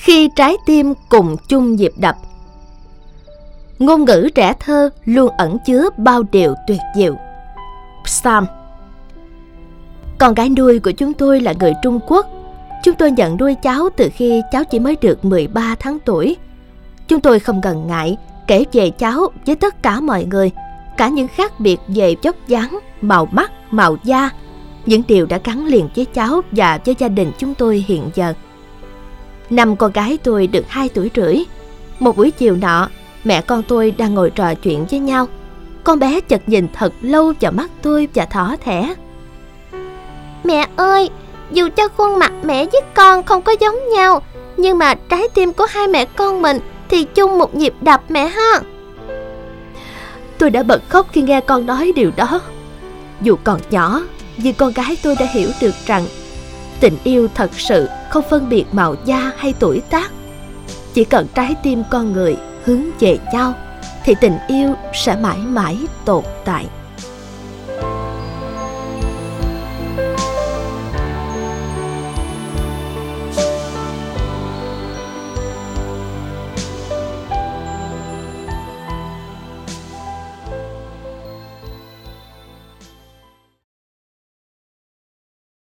Khi trái tim cùng chung nhịp đập. Ngôn ngữ trẻ thơ luôn ẩn chứa bao điều tuyệt diệu. Psalm. Con gái nuôi của chúng tôi là người Trung Quốc. Chúng tôi nhận nuôi cháu từ khi cháu chỉ mới được 13 tháng tuổi. Chúng tôi không ngần ngại kể về cháu với tất cả mọi người, cả những khác biệt về vóc dáng, màu mắt, màu da, những điều đã gắn liền với cháu và với gia đình chúng tôi hiện giờ. Năm con gái tôi được 2 tuổi rưỡi. Một buổi chiều nọ, mẹ con tôi đang ngồi trò chuyện với nhau. Con bé chợt nhìn thật lâu vào mắt tôi và thỏ thẻ: "Mẹ ơi, dù cho khuôn mặt mẹ với con không có giống nhau, nhưng mà trái tim của hai mẹ con mình thì chung một nhịp đập mẹ ha." Tôi đã bật khóc khi nghe con nói điều đó. Dù còn nhỏ, nhưng con gái tôi đã hiểu được rằng tình yêu thật sự không phân biệt màu da hay tuổi tác. Chỉ cần trái tim con người hướng về nhau thì tình yêu sẽ mãi mãi tồn tại.